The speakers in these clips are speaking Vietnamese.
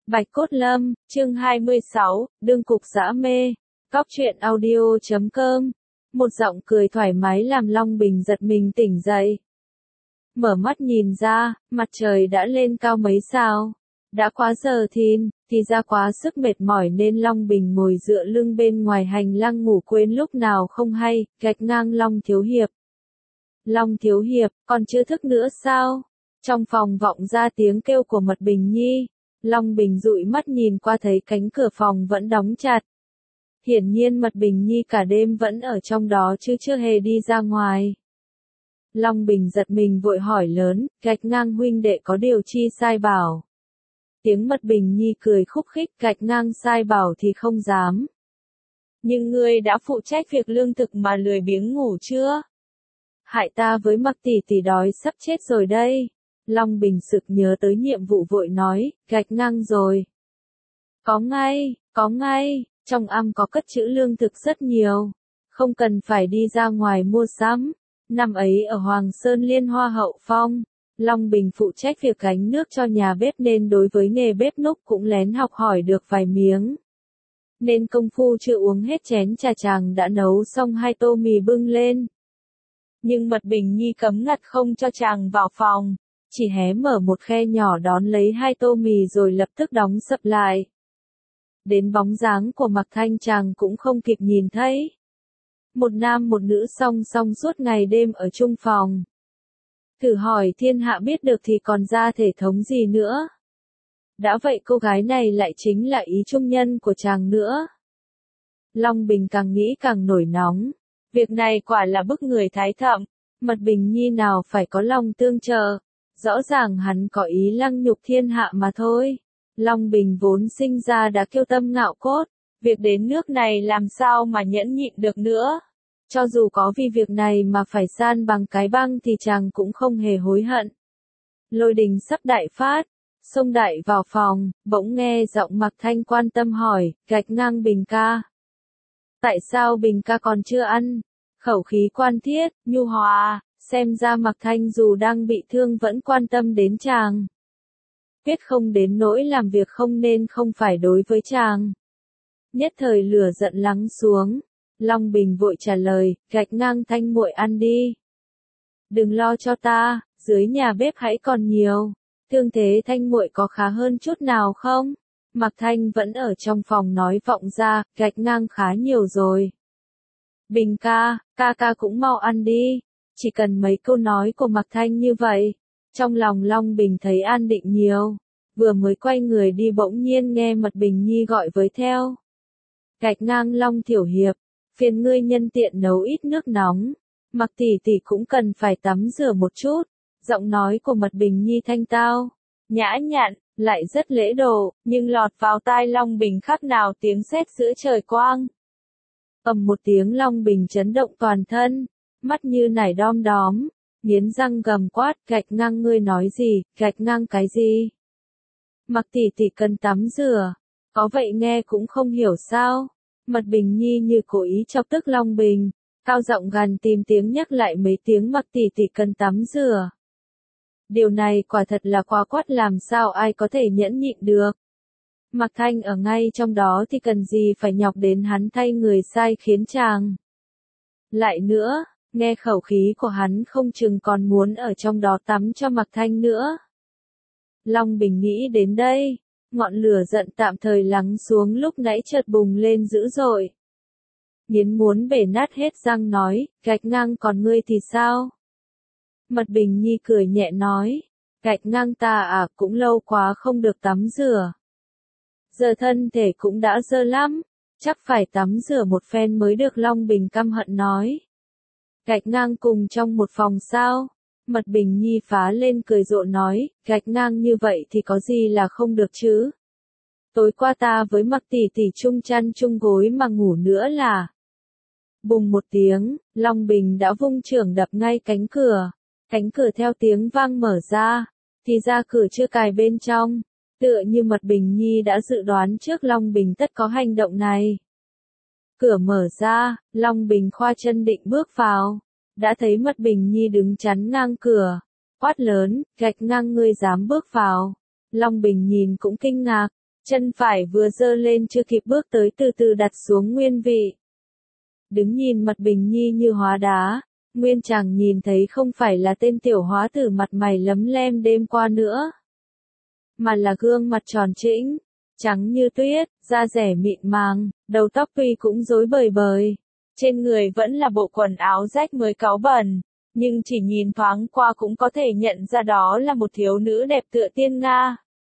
Bạch Cốt Lâm, chương 26, đương cục dã mê. Cóc truyện audio.com. Một giọng cười thoải mái làm Long Bình giật mình tỉnh dậy. Mở mắt nhìn ra, mặt trời đã lên cao mấy sao. Đã quá giờ thìn, thì ra quá sức mệt mỏi nên Long Bình ngồi dựa lưng bên ngoài hành lang ngủ quên lúc nào không hay, gạch ngang Long Thiếu Hiệp. Long Thiếu Hiệp, còn chưa thức nữa sao? Trong phòng vọng ra tiếng kêu của Mật Bình Nhi. Long Bình dụi mắt nhìn qua thấy cánh cửa phòng vẫn đóng chặt. Hiển nhiên Mật Bình Nhi cả đêm vẫn ở trong đó chứ chưa hề đi ra ngoài. Long Bình giật mình vội hỏi lớn, gạch ngang huynh đệ có điều chi sai bảo. Tiếng Mật Bình Nhi cười khúc khích, gạch ngang sai bảo thì không dám. Nhưng ngươi đã phụ trách việc lương thực mà lười biếng ngủ chưa? Hại ta với Mặc tỷ tỷ đói sắp chết rồi đây. Long Bình sực nhớ tới nhiệm vụ vội nói, gạch ngang rồi. Có ngay, trong am có cất trữ lương thực rất nhiều. Không cần phải đi ra ngoài mua sắm. Năm ấy ở Hoàng Sơn Liên Hoa Hậu Phong, Long Bình phụ trách việc gánh nước cho nhà bếp nên đối với nghề bếp núc cũng lén học hỏi được vài miếng. Nên công phu chưa uống hết chén trà chàng đã nấu xong 2 tô mì bưng lên. Nhưng Mật Bình Nhi cấm ngặt không cho chàng vào phòng. Chỉ hé mở một khe nhỏ đón lấy 2 tô mì rồi lập tức đóng sập lại. Đến bóng dáng của Mạc Thanh chàng cũng không kịp nhìn thấy. Một nam một nữ song song suốt ngày đêm ở chung phòng. Thử hỏi thiên hạ biết được thì còn ra thể thống gì nữa. Đã vậy cô gái này lại chính là ý trung nhân của chàng nữa. Long Bình càng nghĩ càng nổi nóng. Việc này quả là bức người thái thậm. Mật Bình Nhi nào phải có lòng tương trợ. Rõ ràng hắn có ý lăng nhục thiên hạ mà thôi. Long Bình vốn sinh ra đã kiêu tâm ngạo cốt. Việc đến nước này làm sao mà nhẫn nhịn được nữa. Cho dù có vì việc này mà phải san bằng cái băng thì chàng cũng không hề hối hận. Lôi đình sắp đại phát. Xông đại vào phòng, bỗng nghe giọng Mạc Thanh quan tâm hỏi, gạch ngang Bình ca. Tại sao Bình ca còn chưa ăn? Khẩu khí quan thiết, nhu hòa. Xem ra Mạc Thanh dù đang bị thương vẫn quan tâm đến chàng. Quyết không đến nỗi làm việc không nên không phải đối với chàng. Nhất thời lửa giận lắng xuống. Long Bình vội trả lời, gạch ngang Thanh muội ăn đi. Đừng lo cho ta, dưới nhà bếp hãy còn nhiều. Thương thế Thanh muội có khá hơn chút nào không? Mạc Thanh vẫn ở trong phòng nói vọng ra, gạch ngang khá nhiều rồi. Bình ca, ca cũng mau ăn đi. Chỉ cần mấy câu nói của Mạc Thanh như vậy, trong lòng Long Bình thấy an định nhiều. Vừa mới quay người đi bỗng nhiên nghe Mật Bình Nhi gọi với theo. Gạch ngang Long Tiểu Hiệp, phiền ngươi nhân tiện nấu ít nước nóng. Mạc tỷ tỷ cũng cần phải tắm rửa một chút. Giọng nói của Mật Bình Nhi thanh tao, nhã nhặn, lại rất lễ độ, nhưng lọt vào tai Long Bình khác nào tiếng sét giữa trời quang. Ầm một tiếng Long Bình chấn động toàn thân. Mắt như nải đom đóm, nghiến răng gầm quát, gạch ngang ngươi nói gì, gạch ngang cái gì? Mạc tỷ tỷ cần tắm rửa, có vậy nghe cũng không hiểu sao? Mật Bình Nhi như cố ý chọc tức Long Bình, cao giọng gằn tìm tiếng nhắc lại mấy tiếng Mạc tỷ tỷ cần tắm rửa. Điều này quả thật là quá quát làm sao ai có thể nhẫn nhịn được. Mạc Thanh ở ngay trong đó thì cần gì phải nhọc đến hắn thay người sai khiến chàng. Lại nữa. Nghe khẩu khí của hắn không chừng còn muốn ở trong đó tắm cho Mạc Thanh nữa. Long Bình nghĩ đến đây, ngọn lửa giận tạm thời lắng xuống lúc nãy chợt bùng lên dữ dội. Nghiến muốn bể nát hết răng nói, gạch ngang còn ngươi thì sao? Mật Bình Nhi cười nhẹ nói, gạch ngang ta à cũng lâu quá không được tắm rửa. Giờ thân thể cũng đã dơ lắm, chắc phải tắm rửa một phen mới được. Long Bình căm hận nói. Gạch ngang cùng trong một phòng sao? Mật Bình Nhi phá lên cười rộ nói, gạch ngang như vậy thì có gì là không được chứ? Tối qua ta với Mạc tỷ tỷ chung chăn chung gối mà ngủ nữa là. Bùng một tiếng, Long Bình đã vung chưởng đập ngay cánh cửa. Cánh cửa theo tiếng vang mở ra, thì ra cửa chưa cài bên trong. Tựa như Mật Bình Nhi đã dự đoán trước Long Bình tất có hành động này. Cửa mở ra, Long Bình khoa chân định bước vào. Đã thấy Mật Bình Nhi đứng chắn ngang cửa. Quát lớn, gạch ngang ngươi dám bước vào. Long Bình nhìn cũng kinh ngạc. chân phải vừa giơ lên chưa kịp bước tới từ từ đặt xuống nguyên vị. Đứng nhìn mặt Bình Nhi như hóa đá, Nguyên chàng nhìn thấy không phải là tên tiểu hóa tử mặt mày lấm lem đêm qua nữa, mà là gương mặt tròn trĩnh, trắng như tuyết, da dẻ mịn màng, đầu tóc tuy cũng rối bời bời, trên người vẫn là bộ quần áo rách mới cáu bẩn, nhưng chỉ nhìn thoáng qua cũng có thể nhận ra đó là một thiếu nữ đẹp tựa tiên Nga.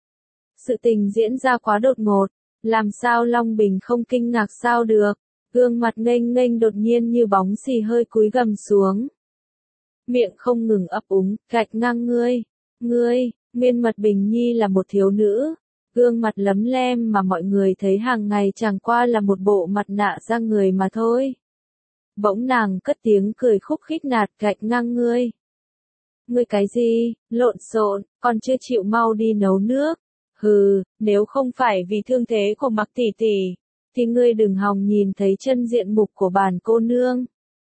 Sự tình diễn ra quá đột ngột, làm sao Long Bình không kinh ngạc sao được, gương mặt nghênh nghênh đột nhiên như bóng xì hơi cúi gằm xuống. Miệng không ngừng ấp úng, gạch ngang ngươi, Nguyên Mật Bình Nhi là một thiếu nữ, gương mặt lấm lem mà mọi người thấy hàng ngày chẳng qua là một bộ mặt nạ da người mà thôi. Bỗng nàng cất tiếng cười khúc khích nạt, gạch ngang ngươi. Ngươi cái gì, lộn xộn, còn chưa chịu mau đi nấu nước. Hừ, nếu không phải vì thương thế của Mặc tỷ tỷ, thì ngươi đừng hòng nhìn thấy chân diện mục của bản cô nương.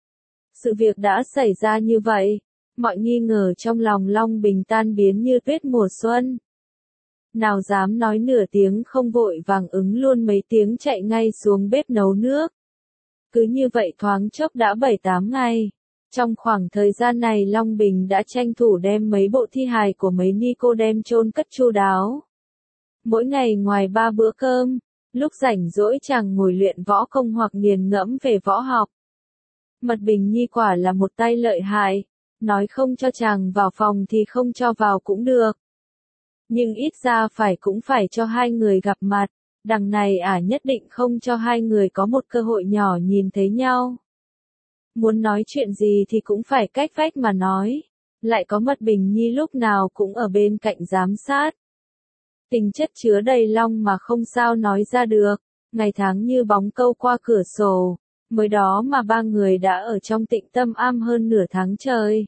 Sự việc đã xảy ra như vậy, mọi nghi ngờ trong lòng Long Bình tan biến như tuyết mùa xuân. Nào dám nói nửa tiếng không vội vàng ứng luôn mấy tiếng chạy ngay xuống bếp nấu nước. Cứ như vậy thoáng chốc đã 7-8 ngày. Trong khoảng thời gian này Long Bình đã tranh thủ đem mấy bộ thi hài của mấy ni cô đem chôn cất chu đáo. Mỗi ngày ngoài 3 bữa cơm, lúc rảnh rỗi chàng ngồi luyện võ công hoặc nghiền ngẫm về võ học. Mật Bình Nhi quả là một tay lợi hại, nói không cho chàng vào phòng thì không cho vào cũng được. Nhưng ít ra cũng phải cho hai người gặp mặt, đằng này nhất định không cho hai người có một cơ hội nhỏ nhìn thấy nhau. Muốn nói chuyện gì thì cũng phải cách vách mà nói, lại có Mật Bình Nhi lúc nào cũng ở bên cạnh giám sát. Tình chất chứa đầy long mà không sao nói ra được, ngày tháng như bóng câu qua cửa sổ, mới đó mà ba người đã ở trong Tịnh Tâm Am hơn nửa tháng trời.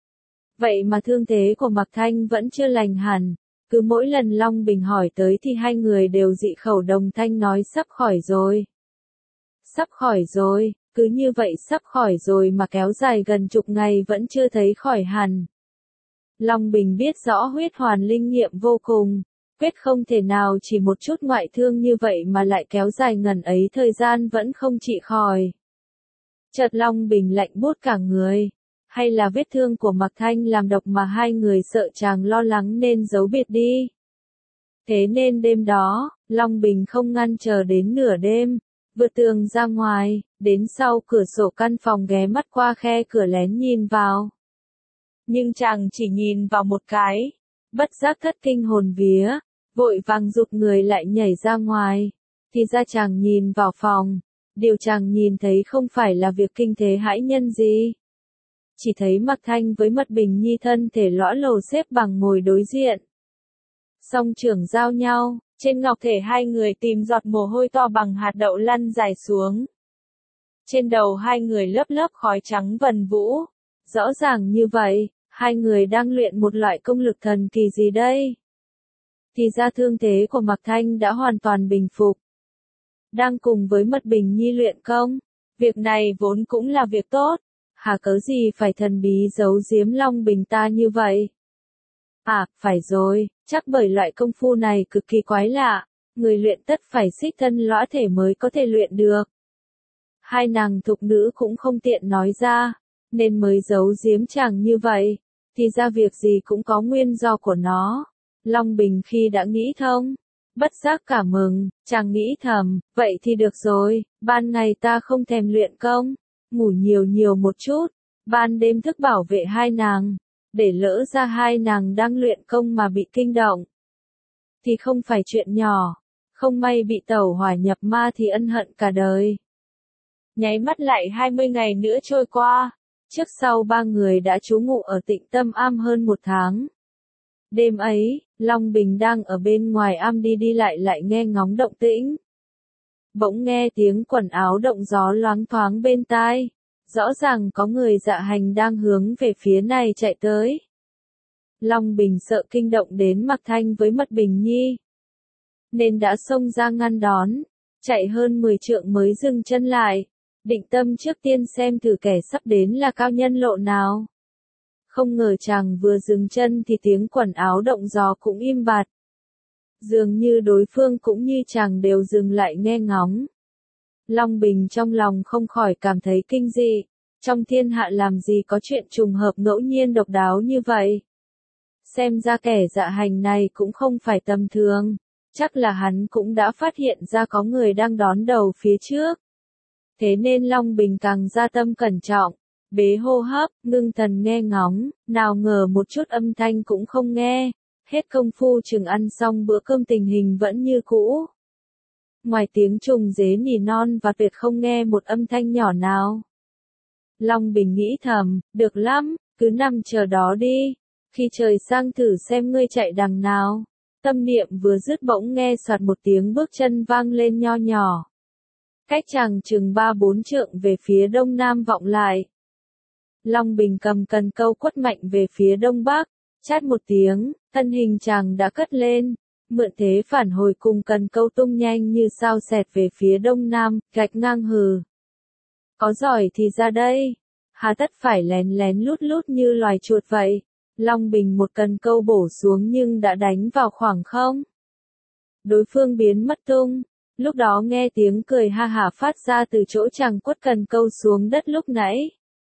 Vậy mà thương thế của Mạc Thanh vẫn chưa lành hẳn, cứ mỗi lần Long Bình hỏi tới thì hai người đều dị khẩu đồng thanh nói sắp khỏi rồi. Sắp khỏi rồi, cứ như vậy sắp khỏi rồi mà kéo dài gần chục ngày vẫn chưa thấy khỏi hẳn. Long Bình biết rõ huyết hoàn linh nghiệm vô cùng, quyết không thể nào chỉ một chút ngoại thương như vậy mà lại kéo dài ngần ấy thời gian vẫn không trị khỏi. Chợt Long Bình lạnh buốt cả người, hay là vết thương của Mạc Thanh làm độc mà hai người sợ chàng lo lắng nên giấu biệt đi. Thế nên đêm đó, Long Bình không ngăn chờ đến nửa đêm, vượt tường ra ngoài, đến sau cửa sổ căn phòng ghé mắt qua khe cửa lén nhìn vào. Nhưng chàng chỉ nhìn vào một cái, bất giác thất kinh hồn vía, vội vàng giục người lại nhảy ra ngoài, thì ra chàng nhìn vào phòng, điều chàng nhìn thấy không phải là việc kinh thế hãi nhân gì. Chỉ thấy Mạc Thanh với Mật Bình Nhi thân thể lõa lồ xếp bằng ngồi đối diện. Song trưởng giao nhau, trên ngọc thể hai người tìm giọt mồ hôi to bằng hạt đậu lăn dài xuống. Trên đầu hai người lớp lớp khói trắng vần vũ. Rõ ràng như vậy, hai người đang luyện một loại công lực thần kỳ gì đây? Thì ra thương thế của Mạc Thanh đã hoàn toàn bình phục. Đang cùng với Mật Bình Nhi luyện công, việc này vốn cũng là việc tốt. Hà cớ gì phải thần bí giấu giếm Long Bình ta như vậy? Phải rồi, chắc bởi loại công phu này cực kỳ quái lạ, người luyện tất phải xích thân lõa thể mới có thể luyện được. Hai nàng thục nữ cũng không tiện nói ra, nên mới giấu giếm chàng như vậy, thì ra việc gì cũng có nguyên do của nó. Long Bình khi đã nghĩ thông, bất giác cảm mừng, chàng nghĩ thầm, vậy thì được rồi, ban ngày ta không thèm luyện công, ngủ nhiều một chút, ban đêm thức bảo vệ hai nàng, để lỡ ra hai nàng đang luyện công mà bị kinh động. Thì không phải chuyện nhỏ, không may bị tẩu hỏa nhập ma thì ân hận cả đời. Nháy mắt lại 20 ngày nữa trôi qua, trước sau ba người đã trú ngụ ở Tịnh Tâm Am hơn một tháng. Đêm ấy, Long Bình đang ở bên ngoài am đi lại nghe ngóng động tĩnh. Bỗng nghe tiếng quần áo động gió loáng thoáng bên tai, rõ ràng có người dạ hành đang hướng về phía này chạy tới. Long Bình sợ kinh động đến Mạc Thanh với Mật Bình Nhi, nên đã xông ra ngăn đón, chạy hơn 10 trượng mới dừng chân lại, định tâm trước tiên xem thử kẻ sắp đến là cao nhân lộ nào. Không ngờ chàng vừa dừng chân thì tiếng quần áo động gió cũng im bặt. Dường như đối phương cũng như chàng đều dừng lại nghe ngóng. Long Bình trong lòng không khỏi cảm thấy kinh dị. Trong thiên hạ làm gì có chuyện trùng hợp ngẫu nhiên độc đáo như vậy. Xem ra kẻ dạ hành này cũng không phải tầm thường. Chắc là hắn cũng đã phát hiện ra có người đang đón đầu phía trước. Thế nên Long Bình càng gia tâm cẩn trọng, bế hô hấp, ngưng thần nghe ngóng, nào ngờ một chút âm thanh cũng không nghe. Hết công phu chừng ăn xong bữa cơm tình hình vẫn như cũ. Ngoài tiếng trùng dế nỉ non và tuyệt không nghe một âm thanh nhỏ nào. Long Bình nghĩ thầm, được lắm, cứ nằm chờ đó đi. Khi trời sang thử xem ngươi chạy đằng nào. Tâm niệm vừa dứt bỗng nghe soạt một tiếng bước chân vang lên nho nhỏ. Cách chàng chừng 3-4 trượng về phía đông nam vọng lại. Long Bình cầm cần câu quất mạnh về phía đông bắc. Chát một tiếng, thân hình chàng đã cất lên. Mượn thế phản hồi cùng cần câu tung nhanh như sao xẹt về phía đông nam, gạch ngang hừ. Có giỏi thì ra đây. Hà tất phải lén lén lút lút như loài chuột vậy. Long Bình một cần câu bổ xuống nhưng đã đánh vào khoảng không. Đối phương biến mất tung. Lúc đó nghe tiếng cười ha hả phát ra từ chỗ chàng quất cần câu xuống đất lúc nãy.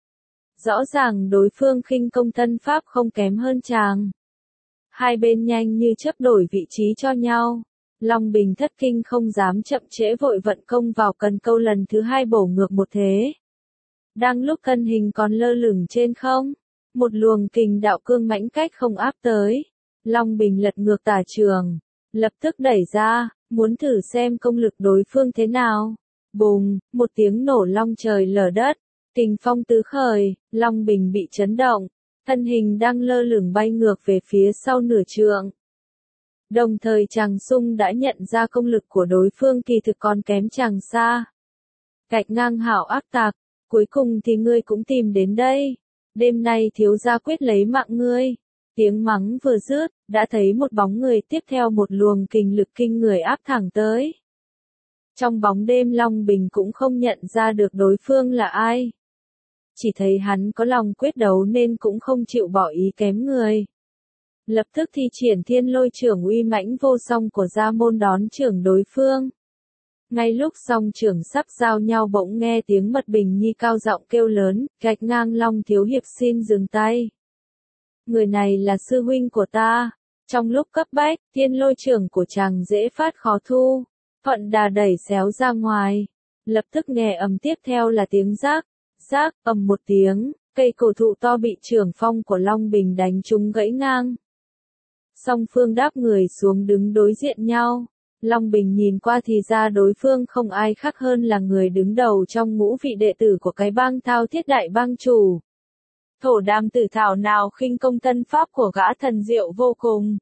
Rõ ràng đối phương khinh công thân pháp không kém hơn chàng. Hai bên nhanh như chớp đổi vị trí cho nhau. Long Bình thất kinh không dám chậm trễ vội vận công vào cần câu lần thứ hai bổ ngược một thế. Đang lúc thân hình còn lơ lửng trên không, một luồng kình đạo cương mãnh cách không áp tới. Long Bình lật ngược tả trường, lập tức đẩy ra, muốn thử xem công lực đối phương thế nào. Bùng, một tiếng nổ long trời lở đất, kình phong tứ khởi, Long Bình bị chấn động, thân hình đang lơ lửng bay ngược về phía sau nửa trượng. Đồng thời chàng sung đã nhận ra công lực của đối phương kỳ thực còn kém chàng xa. Gạch ngang hảo ác tạc, cuối cùng thì ngươi cũng tìm đến đây. Đêm nay thiếu gia quyết lấy mạng ngươi. Tiếng mắng vừa dứt, đã thấy một bóng người tiếp theo một luồng kình lực kinh người áp thẳng tới. Trong bóng đêm Long Bình cũng không nhận ra được đối phương là ai. Chỉ thấy hắn có lòng quyết đấu nên cũng không chịu bỏ ý kém người. Lập tức thi triển thiên lôi trưởng uy mãnh vô song của gia môn đón trưởng đối phương. Ngay lúc song trưởng sắp giao nhau bỗng nghe tiếng Mật Bình Nhi cao giọng kêu lớn, gạch ngang Long thiếu hiệp xin dừng tay. Người này là sư huynh của ta. Trong lúc cấp bách, thiên lôi trưởng của chàng dễ phát khó thu. Thuận đà đẩy xéo ra ngoài. Lập tức nghe ầm tiếp theo là tiếng rác, ầm một tiếng, cây cổ thụ to bị trưởng phong của Long Bình đánh trúng gãy ngang. Song phương đáp người xuống đứng đối diện nhau. Long Bình nhìn qua thì ra đối phương không ai khác hơn là người đứng đầu trong ngũ vị đệ tử của cái bang Thao Thiết Đại bang chủ. Thổ Đàm Tử thảo nào khinh công thân pháp của gã thần diệu vô cùng.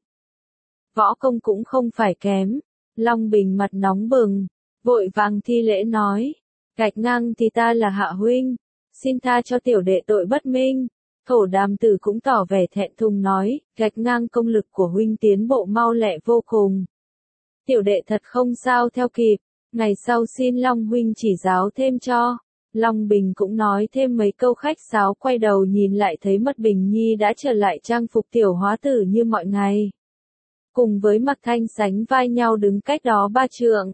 Võ công cũng không phải kém. Long Bình mặt nóng bừng, vội vàng thi lễ nói. Gạch ngang thì ta là hạ huynh. Xin tha cho tiểu đệ tội bất minh. Thổ Đàm Tử cũng tỏ vẻ thẹn thùng nói, gạch ngang công lực của huynh tiến bộ mau lẹ vô cùng. Tiểu đệ thật không sao theo kịp, ngày sau xin Long huynh chỉ giáo thêm cho. Long Bình cũng nói thêm mấy câu khách sáo quay đầu nhìn lại thấy Mật Bình Nhi đã trở lại trang phục tiểu hóa tử như mọi ngày. Cùng với Mạc Thanh sánh vai nhau đứng cách đó 3 trượng.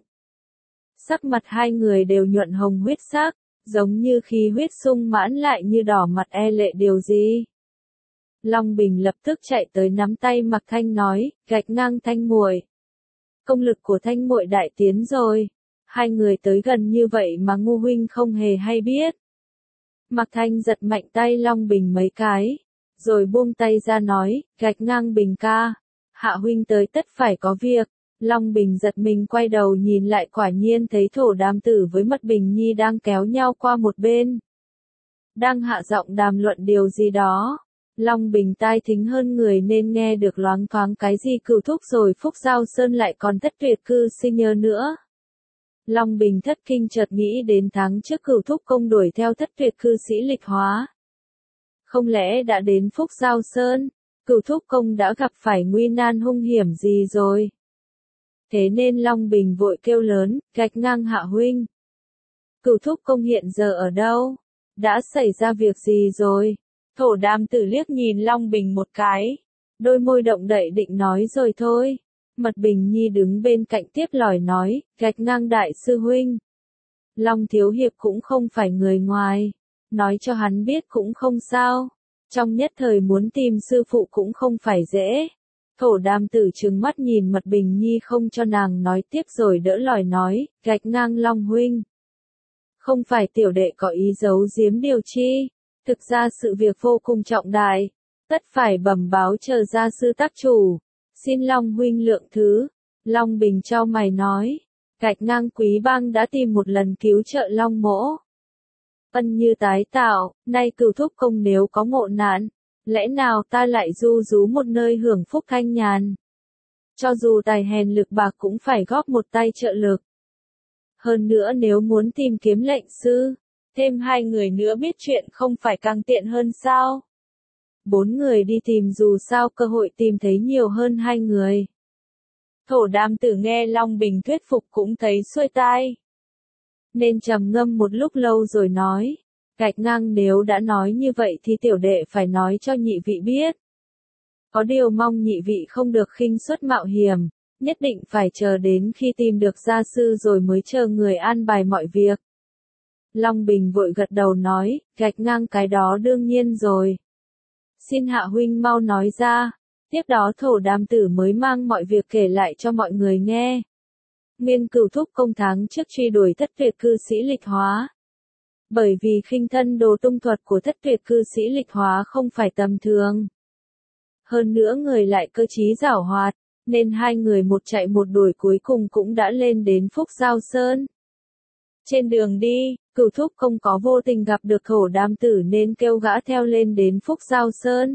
Sắc mặt hai người đều nhuận hồng huyết sắc, giống như khi huyết sung mãn lại như đỏ mặt e lệ điều gì. Long Bình lập tức chạy tới nắm tay Mạc Thanh nói, gạch ngang Thanh muội. Công lực của Thanh muội đại tiến rồi. Hai người tới gần như vậy mà ngu huynh không hề hay biết. Mạc Thanh giật mạnh tay Long Bình mấy cái, rồi buông tay ra nói, gạch ngang Bình ca. Hạ huynh tới tất phải có việc. Long Bình giật mình quay đầu nhìn lại quả nhiên thấy Thổ Đàm Tử với Mật Bình Nhi đang kéo nhau qua một bên. Đang hạ giọng đàm luận điều gì đó. Long Bình tai thính hơn người nên nghe được loáng thoáng cái gì Cửu Thúc rồi Phúc Giao Sơn lại còn Thất Tuyệt cư sinh nhớ nữa. Long Bình thất kinh chợt nghĩ đến tháng trước Cửu Thúc công đuổi theo Thất Tuyệt cư sĩ Lịch Hóa. Không lẽ đã đến Phúc Giao Sơn, Cửu Thúc công đã gặp phải nguy nan hung hiểm gì rồi? Thế nên Long Bình vội kêu lớn, gạch ngang hạ huynh. Cửu Thúc công hiện giờ ở đâu? Đã xảy ra việc gì rồi? Thổ Đàm Tử liếc nhìn Long Bình một cái. Đôi môi động đậy định nói rồi thôi. Mật Bình Nhi đứng bên cạnh tiếp lời nói, gạch ngang đại sư huynh. Long Thiếu Hiệp cũng không phải người ngoài, nói cho hắn biết cũng không sao. Trong nhất thời muốn tìm sư phụ cũng không phải dễ. Thổ Đam Tử trừng mắt nhìn Mật Bình Nhi không cho nàng nói tiếp rồi đỡ lời nói, gạch ngang Long huynh. Không phải tiểu đệ có ý giấu giếm điều chi, thực ra sự việc vô cùng trọng đại, tất phải bẩm báo chờ gia sư tác chủ, xin Long huynh lượng thứ. Long Bình chau mày nói, gạch ngang Quý Bang đã tìm một lần cứu trợ Long mỗ. Ân như tái tạo, nay Cửu thúc công nếu có ngộ nạn, lẽ nào ta lại du rú một nơi hưởng phúc thanh nhàn. Cho dù tài hèn lực bạc cũng phải góp một tay trợ lực. Hơn nữa nếu muốn tìm kiếm lệnh sư, thêm 2 người nữa biết chuyện không phải càng tiện hơn sao? 4 người đi tìm dù sao cơ hội tìm thấy nhiều hơn 2 người. Thổ Đam Tử nghe Long Bình thuyết phục cũng thấy xuôi tai. Nên trầm ngâm một lúc lâu rồi nói, gạch ngang nếu đã nói như vậy thì tiểu đệ phải nói cho nhị vị biết. Có điều mong nhị vị không được khinh suất mạo hiểm, nhất định phải chờ đến khi tìm được gia sư rồi mới chờ người an bài mọi việc. Long Bình vội gật đầu nói, gạch ngang cái đó đương nhiên rồi. Xin hạ huynh mau nói ra. Tiếp đó Thổ Đam Tử mới mang mọi việc kể lại cho mọi người nghe. Nguyên Cửu thúc công tháng trước truy đuổi thất tuyệt cư sĩ Lịch Hóa. Bởi vì khinh thân đồ tung thuật của thất tuyệt cư sĩ Lịch Hóa không phải tầm thường. Hơn nữa người lại cơ trí giảo hoạt, nên 2 người một chạy một đuổi cuối cùng cũng đã lên đến Phúc Giao Sơn. Trên đường đi, Cửu thúc công có vô tình gặp được Thổ Đam Tử nên kêu gã theo lên đến Phúc Giao Sơn.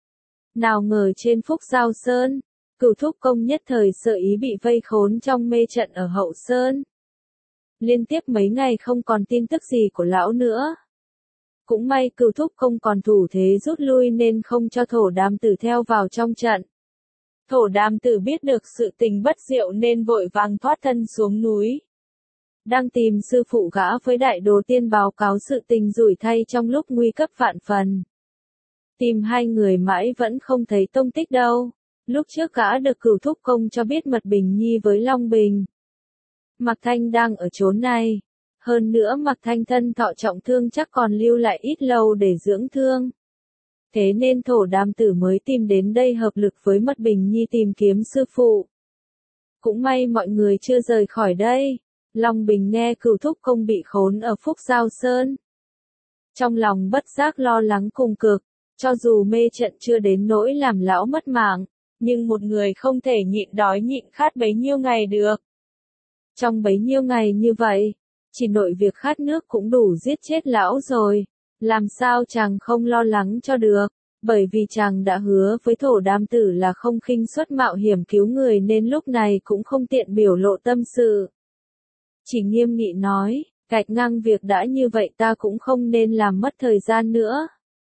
Nào ngờ trên Phúc Giao Sơn, Cửu thúc công nhất thời sợ ý bị vây khốn trong mê trận ở Hậu Sơn. Liên tiếp mấy ngày không còn tin tức gì của lão nữa. Cũng may Cửu thúc công còn thủ thế rút lui nên không cho Thổ Đam Tử theo vào trong trận. Thổ Đam Tử biết được sự tình bất diệu nên vội vàng thoát thân xuống núi. Đang tìm sư phụ gã với Đại Đồ Tiên báo cáo sự tình rủi thay trong lúc nguy cấp vạn phần. Tìm 2 người mãi vẫn không thấy tông tích đâu. Lúc trước gã được Cửu thúc công cho biết Mật Bình Nhi với Long Bình. Mạc Thanh đang ở chốn này. Hơn nữa Mạc Thanh thân thọ trọng thương chắc còn lưu lại ít lâu để dưỡng thương. Thế nên Thổ Đam Tử mới tìm đến đây hợp lực với Mật Bình Nhi tìm kiếm sư phụ. Cũng may mọi người chưa rời khỏi đây. Long Bình nghe Cửu thúc công bị khốn ở Phúc Giao Sơn. Trong lòng bất giác lo lắng cùng cực, cho dù mê trận chưa đến nỗi làm lão mất mạng, nhưng một người không thể nhịn đói nhịn khát bấy nhiêu ngày được. Trong bấy nhiêu ngày như vậy, chỉ nội việc khát nước cũng đủ giết chết lão rồi, làm sao chàng không lo lắng cho được, bởi vì chàng đã hứa với Thổ Đam Tử là không khinh suất mạo hiểm cứu người nên lúc này cũng không tiện biểu lộ tâm sự. Chỉ nghiêm nghị nói, gạch ngang việc đã như vậy ta cũng không nên làm mất thời gian nữa.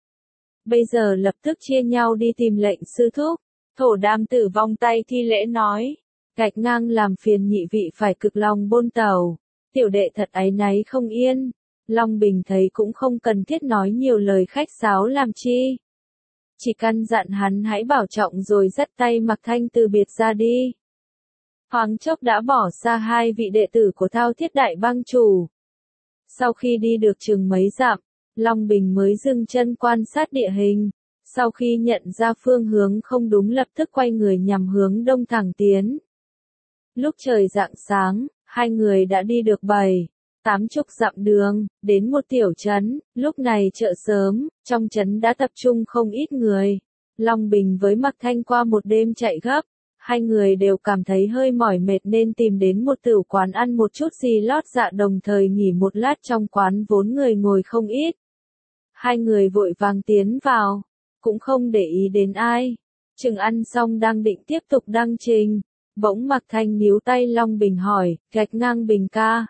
Bây giờ lập tức chia nhau đi tìm lệnh sư thúc. Thổ Đam Tử vòng tay thi lễ nói, gạch ngang làm phiền nhị vị phải cực lòng bôn tàu, tiểu đệ thật áy náy không yên. Long Bình thấy cũng không cần thiết nói nhiều lời khách sáo làm chi. Chỉ căn dặn hắn hãy bảo trọng rồi dắt tay Mạc Thanh từ biệt ra đi. Thoáng chốc đã bỏ xa 2 vị đệ tử của Thao Thiết Đại Bang chủ. Sau khi đi được chừng mấy dặm, Long Bình mới dừng chân quan sát địa hình. Sau khi nhận ra phương hướng không đúng lập tức quay người nhằm hướng đông thẳng tiến. Lúc trời rạng sáng, 2 người đã đi được 7-80 dặm đường, đến một tiểu trấn. Lúc này chợ sớm, trong trấn đã tập trung không ít người. Long Bình với Mạc Thanh qua một đêm chạy gấp, 2 người đều cảm thấy hơi mỏi mệt nên tìm đến một tửu quán ăn một chút gì lót dạ đồng thời nghỉ một lát trong quán vốn người ngồi không ít. 2 người vội vàng tiến vào, cũng không để ý đến ai. Chừng ăn xong đang định tiếp tục đăng trình, bỗng Mạc Thanh níu tay Long Bình hỏi, gạch ngang Bình ca.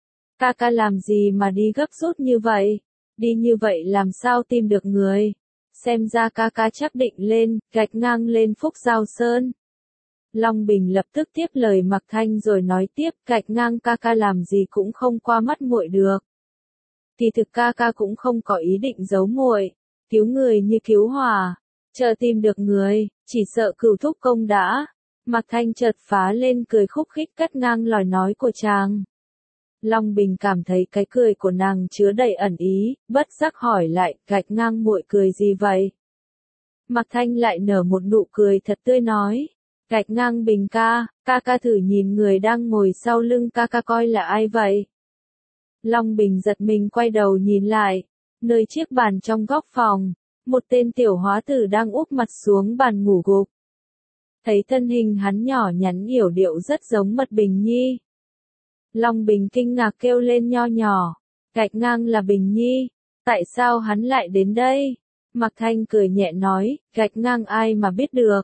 Ca làm gì mà đi gấp rút như vậy? Đi như vậy làm sao tìm được người? Xem ra ca chắc định lên, gạch ngang lên Phúc Giao Sơn. Long Bình lập tức tiếp lời Mạc Thanh rồi nói tiếp, gạch ngang ca làm gì cũng không qua mắt muội được. Thì thực ca cũng không có ý định giấu muội, cứu người như cứu hỏa, chờ tìm được người, chỉ sợ Cửu thúc công đã. Mạc Thanh chợt phá lên cười khúc khích cắt ngang lời nói của chàng. Long Bình cảm thấy cái cười của nàng chứa đầy ẩn ý, bất giác hỏi lại, gạch ngang muội cười gì vậy? Mạc Thanh lại nở một nụ cười thật tươi nói, gạch ngang Bình ca, ca thử nhìn người đang ngồi sau lưng ca coi là ai vậy? Long Bình giật mình quay đầu nhìn lại, nơi chiếc bàn trong góc phòng, một tên tiểu hóa tử đang úp mặt xuống bàn ngủ gục. Thấy thân hình hắn nhỏ nhắn yểu điệu rất giống Mật Bình Nhi. Long Bình kinh ngạc kêu lên nho nhỏ, gạch ngang là Bình Nhi, tại sao hắn lại đến đây? Mạc Thanh cười nhẹ nói, gạch ngang ai mà biết được.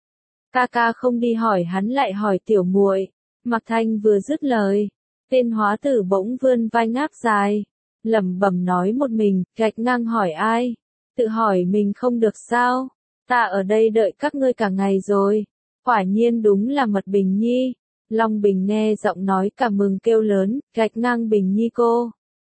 Ca không đi hỏi hắn lại hỏi tiểu muội. Mạc Thanh vừa dứt lời, tên hóa tử bỗng vươn vai ngáp dài, lẩm bẩm nói một mình, gạch ngang hỏi ai? Tự hỏi mình không được sao? Ta ở đây đợi các ngươi cả ngày rồi. Quả nhiên đúng là Mật Bình Nhi. Long Bình nghe giọng nói cảm mừng kêu lớn, gạch ngang Bình Nhi cô.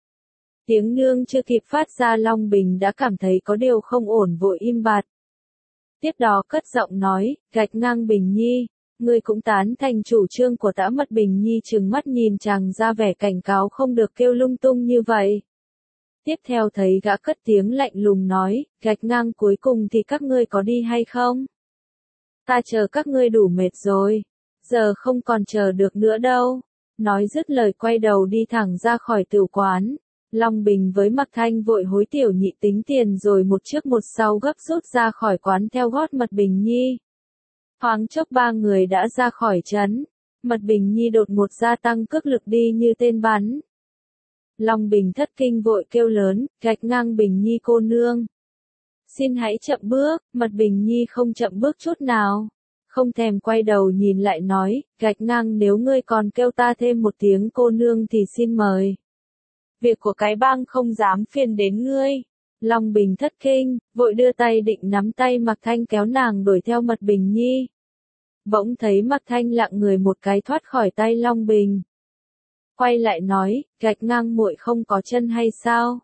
Tiếng nương chưa kịp phát ra Long Bình đã cảm thấy có điều không ổn vội im bặt. Tiếp đó cất giọng nói, gạch ngang Bình Nhi, ngươi cũng tán thành chủ trương của tả. Mật Bình Nhi trừng mắt nhìn chàng ra vẻ cảnh cáo không được kêu lung tung như vậy. Tiếp theo thấy gã cất tiếng lạnh lùng nói, gạch ngang cuối cùng thì các ngươi có đi hay không? Ta chờ các ngươi đủ mệt rồi, giờ không còn chờ được nữa đâu. Nói dứt lời quay đầu đi thẳng ra khỏi tửu quán. Long Bình với Mạc Thanh vội hối tiểu nhị tính tiền rồi một trước một sau gấp rút ra khỏi quán theo gót Mật Bình Nhi. Thoáng chốc ba người đã ra khỏi trấn. Mật Bình Nhi đột ngột gia tăng cước lực đi như tên bắn. Long Bình thất kinh vội kêu lớn, gạch ngang Bình Nhi cô nương. Xin hãy chậm bước. Mật Bình Nhi không chậm bước chút nào. Không thèm quay đầu nhìn lại nói, gạch ngang nếu ngươi còn kêu ta thêm một tiếng cô nương thì xin mời. Việc của cái bang không dám phiền đến ngươi. Long Bình thất kinh, vội đưa tay định nắm tay Mạc Thanh kéo nàng đuổi theo Mật Bình Nhi. Bỗng thấy Mạc Thanh lặng người một cái thoát khỏi tay Long Bình. Quay lại nói, gạch ngang muội không có chân hay sao?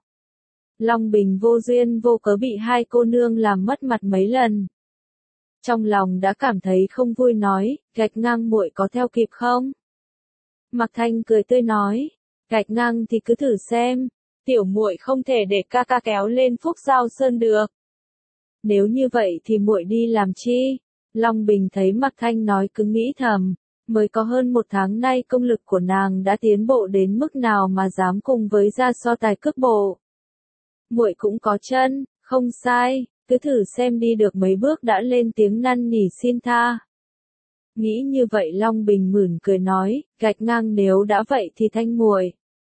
Long Bình vô duyên vô cớ bị hai cô nương làm mất mặt mấy lần. Trong lòng đã cảm thấy không vui nói, gạch ngang muội có theo kịp không? Mạc Thanh cười tươi nói, gạch ngang thì cứ thử xem, tiểu muội không thể để ca kéo lên Phúc Giao Sơn được. Nếu như vậy thì muội đi làm chi? Long Bình thấy Mạc Thanh nói cứng nghĩ thầm, mới có hơn một tháng nay công lực của nàng đã tiến bộ đến mức nào mà dám cùng với ra so tài cước bộ. Muội cũng có chân, không sai, cứ thử xem đi được mấy bước đã lên tiếng năn nỉ xin tha. Nghĩ như vậy Long Bình mỉm cười nói, gạch ngang nếu đã vậy thì Thanh muội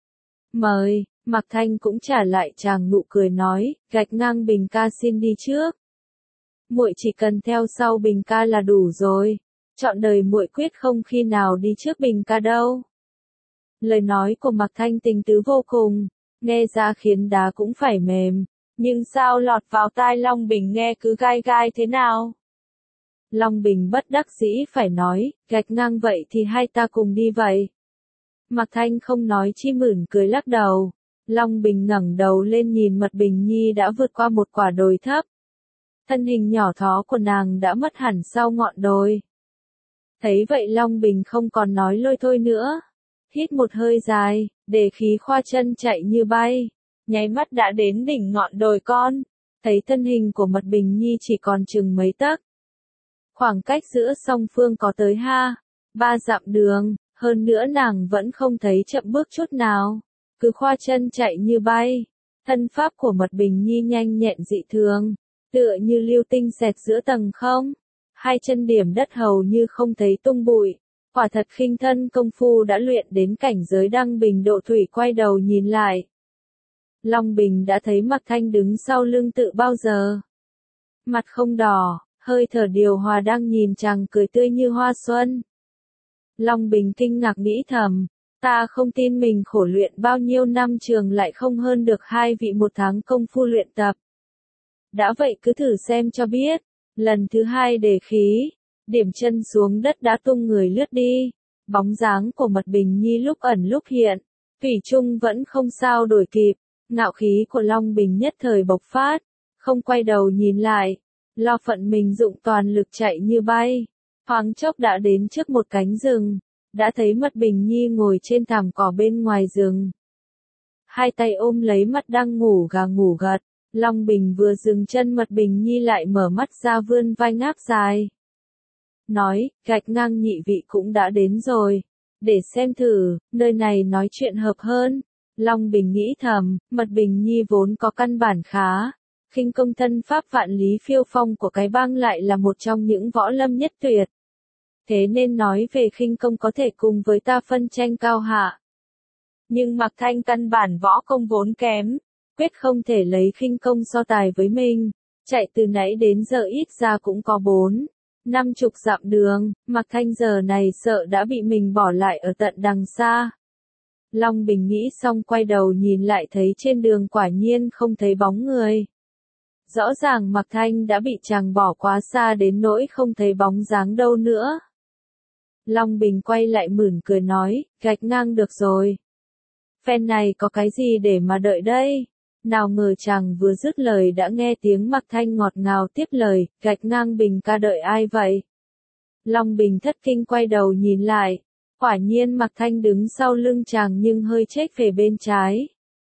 mời. Mạc Thanh cũng trả lại chàng nụ cười nói, gạch ngang Bình ca xin đi trước. Muội chỉ cần theo sau Bình ca là đủ rồi. Chọn đời muội quyết không khi nào đi trước Bình ca đâu. Lời nói của Mạc Thanh tình tứ vô cùng, nghe ra khiến đá cũng phải mềm, nhưng sao lọt vào tai Long Bình nghe cứ gai gai thế nào? Long Bình bất đắc dĩ phải nói, gạch ngang vậy thì hai ta cùng đi vậy. Mạc Thanh không nói chi mỉm cười lắc đầu. Long Bình ngẩng đầu lên nhìn Mật Bình Nhi đã vượt qua một quả đồi thấp. Thân hình nhỏ thó của nàng đã mất hẳn sau ngọn đồi. Thấy vậy Long Bình không còn nói lôi thôi nữa. Hít một hơi dài, để khí khoa chân chạy như bay. Nháy mắt đã đến đỉnh ngọn đồi con. Thấy thân hình của Mật Bình Nhi chỉ còn chừng mấy tấc. Khoảng cách giữa song phương có tới 3 dặm đường, hơn nữa nàng vẫn không thấy chậm bước chút nào. Cứ khoa chân chạy như bay. Thân pháp của Mật Bình Nhi nhanh nhẹn dị thường, tựa như lưu tinh xẹt giữa tầng không. Hai chân điểm đất hầu như không thấy tung bụi. Quả thật khinh thân công phu đã luyện đến cảnh giới đăng bình độ thủy. Quay đầu nhìn lại. Long Bình đã thấy Mạc Thanh đứng sau lưng tự bao giờ. Mặt không đỏ, hơi thở điều hòa đang nhìn chàng cười tươi như hoa xuân. Long Bình kinh ngạc nghĩ thầm, ta không tin mình khổ luyện bao nhiêu năm trường lại không hơn được hai vị một tháng công phu luyện tập. Đã vậy cứ thử xem cho biết. Lần thứ hai để khí, điểm chân xuống đất đã tung người lướt đi. Bóng dáng của Mật Bình Nhi lúc ẩn lúc hiện, thủy chung vẫn không sao đổi kịp. Ngạo khí của Long Bình nhất thời bộc phát, không quay đầu nhìn lại, lo phận mình dụng toàn lực chạy như bay. Thoáng chốc đã đến trước một cánh rừng, đã thấy Mật Bình Nhi ngồi trên thảm cỏ bên ngoài rừng. Hai tay ôm lấy mắt đang ngủ gà ngủ gật, Long Bình vừa dừng chân Mật Bình Nhi lại mở mắt ra vươn vai ngáp dài. Nói, gạch ngang nhị vị cũng đã đến rồi, để xem thử, nơi này nói chuyện hợp hơn. Long Bình nghĩ thầm, Mật Bình Nhi vốn có căn bản khá. Khinh công thân pháp vạn lý phiêu phong của cái bang lại là một trong những võ lâm nhất tuyệt. Thế nên nói về khinh công có thể cùng với ta phân tranh cao hạ. Nhưng Mạc Thanh căn bản võ công vốn kém, quyết không thể lấy khinh công so tài với mình. Chạy từ nãy đến giờ ít ra cũng có 50 dặm đường, Mạc Thanh giờ này sợ đã bị mình bỏ lại ở tận đằng xa. Long Bình nghĩ xong quay đầu nhìn lại thấy trên đường quả nhiên không thấy bóng người. Rõ ràng Mạc Thanh đã bị chàng bỏ quá xa đến nỗi không thấy bóng dáng đâu nữa. Long Bình quay lại mỉm cười nói, gạch ngang được rồi. Phen này có cái gì để mà đợi đây? Nào ngờ chàng vừa dứt lời đã nghe tiếng Mạc Thanh ngọt ngào tiếp lời, gạch ngang Bình ca đợi ai vậy? Long Bình thất kinh quay đầu nhìn lại, quả nhiên Mạc Thanh đứng sau lưng chàng nhưng hơi chếch về bên trái.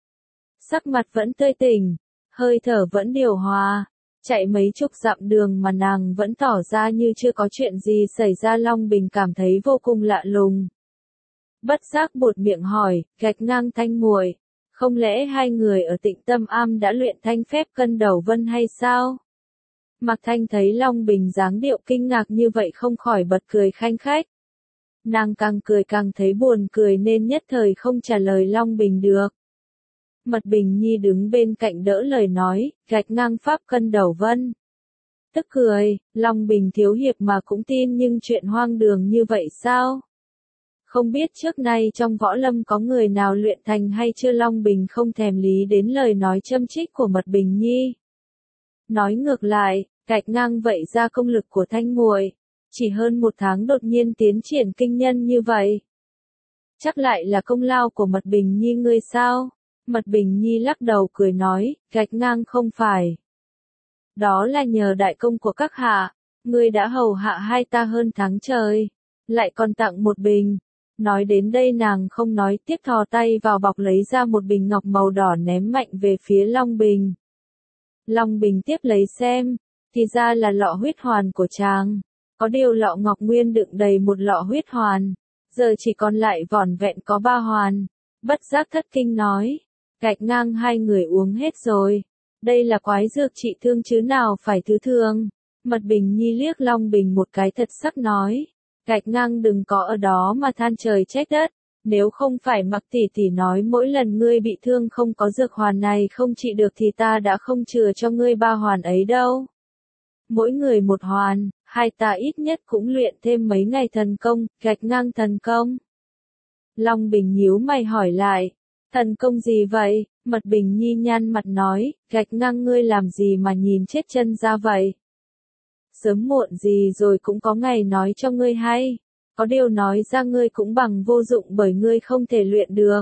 Sắc mặt vẫn tươi tỉnh, hơi thở vẫn điều hòa, chạy mấy chục dặm đường mà nàng vẫn tỏ ra như chưa có chuyện gì xảy ra. Long Bình cảm thấy vô cùng lạ lùng. Bất giác buột miệng hỏi, gạch ngang Thanh muội, không lẽ hai người ở Tịnh Tâm Am đã luyện thanh phép cân đầu vân hay sao? Mạc Thanh thấy Long Bình dáng điệu kinh ngạc như vậy không khỏi bật cười khanh khách. Nàng càng cười càng thấy buồn cười nên nhất thời không trả lời Long Bình được. Mật Bình Nhi đứng bên cạnh đỡ lời nói, gạch ngang pháp cân đầu vân. Tức cười, Long Bình thiếu hiệp mà cũng tin nhưng chuyện hoang đường như vậy sao? Không biết trước nay trong võ lâm có người nào luyện thành hay chưa? Long Bình không thèm lý đến lời nói châm chích của Mật Bình Nhi. Nói ngược lại, gạch ngang vậy ra công lực của Thanh muội, chỉ hơn 1 tháng đột nhiên tiến triển kinh nhân như vậy. Chắc lại là công lao của Mật Bình Nhi ngươi sao? Mật Bình Nhi lắc đầu cười nói, gạch ngang không phải. Đó là nhờ đại công của các hạ, ngươi đã hầu hạ hai ta hơn tháng trời, lại còn tặng một bình. Nói đến đây nàng không nói tiếp thò tay vào bọc lấy ra một bình ngọc màu đỏ ném mạnh về phía Long Bình. Long Bình tiếp lấy xem, thì ra là lọ huyết hoàn của chàng. Có điều lọ ngọc nguyên đựng đầy một lọ huyết hoàn, giờ chỉ còn lại vỏn vẹn có 3 hoàn. Bất giác thất kinh nói, gạch ngang hai người uống hết rồi. Đây là quái dược trị thương chứ nào phải thứ thường. Mật Bình Nhi liếc Long Bình một cái thật sắc nói, gạch ngang đừng có ở đó mà than trời trách đất. Nếu không phải Mạc tỷ tỷ nói mỗi lần ngươi bị thương không có dược hoàn này không trị được thì ta đã không chừa cho ngươi 3 hoàn ấy đâu. Mỗi người 1 hoàn, hai ta ít nhất cũng luyện thêm mấy ngày thần công, gạch ngang thần công. Long Bình nhíu mày hỏi lại, thần công gì vậy? Mật Bình Nhi nhăn mặt nói, gạch ngang ngươi làm gì mà nhìn chết chân ra vậy? Sớm muộn gì rồi cũng có ngày nói cho ngươi hay. Có điều nói ra ngươi cũng bằng vô dụng bởi ngươi không thể luyện được.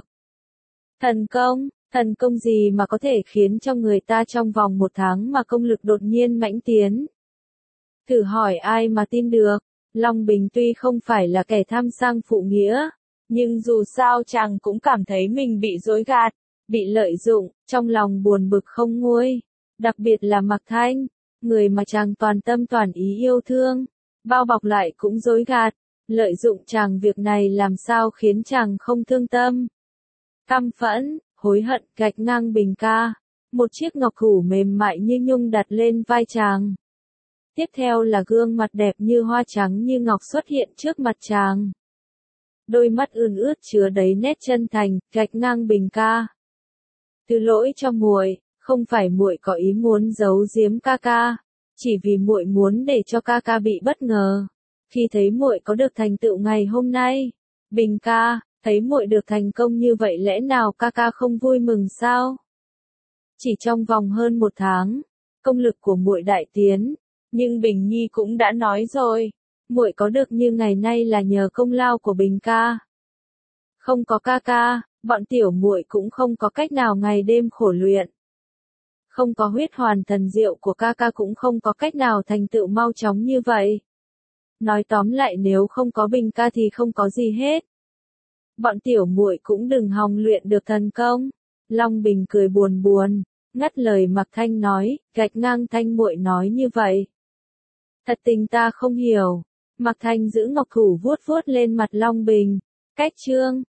Thần công gì mà có thể khiến cho người ta trong vòng 1 tháng mà công lực đột nhiên mãnh tiến? Thử hỏi ai mà tin được? Long Bình tuy không phải là kẻ tham sang phụ nghĩa, nhưng dù sao chàng cũng cảm thấy mình bị dối gạt, bị lợi dụng, trong lòng buồn bực không nguôi. Đặc biệt là Mạc Thanh, người mà chàng toàn tâm toàn ý yêu thương, bao bọc lại cũng dối gạt. Lợi dụng chàng, việc này làm sao khiến chàng không thương tâm? Căm phẫn, hối hận, gạch ngang Bình ca. Một chiếc ngọc thủ mềm mại như nhung đặt lên vai chàng. Tiếp theo là gương mặt đẹp như hoa trắng như ngọc xuất hiện trước mặt chàng. Đôi mắt ươn ướt chứa đầy nét chân thành, gạch ngang Bình ca. Thứ lỗi cho muội, không phải muội có ý muốn giấu giếm ca ca, chỉ vì muội muốn để cho ca ca bị bất ngờ. Khi thấy muội có được thành tựu ngày hôm nay, Bình ca, thấy muội được thành công như vậy lẽ nào ca ca không vui mừng sao? Chỉ trong vòng hơn 1 tháng, công lực của muội đại tiến, nhưng Bình Nhi cũng đã nói rồi, muội có được như ngày nay là nhờ công lao của Bình ca. Không có ca ca, bọn tiểu muội cũng không có cách nào ngày đêm khổ luyện. Không có huyết hoàn thần diệu của ca ca cũng không có cách nào thành tựu mau chóng như vậy. Nói tóm lại nếu không có Bình ca thì không có gì hết. Bọn tiểu muội cũng đừng hòng luyện được thần công. Long Bình cười buồn buồn, ngắt lời Mạc Thanh nói, gạch ngang Thanh muội nói như vậy. Thật tình ta không hiểu. Mạc Thanh giữ ngọc thủ vuốt vuốt lên mặt Long Bình. Cách chương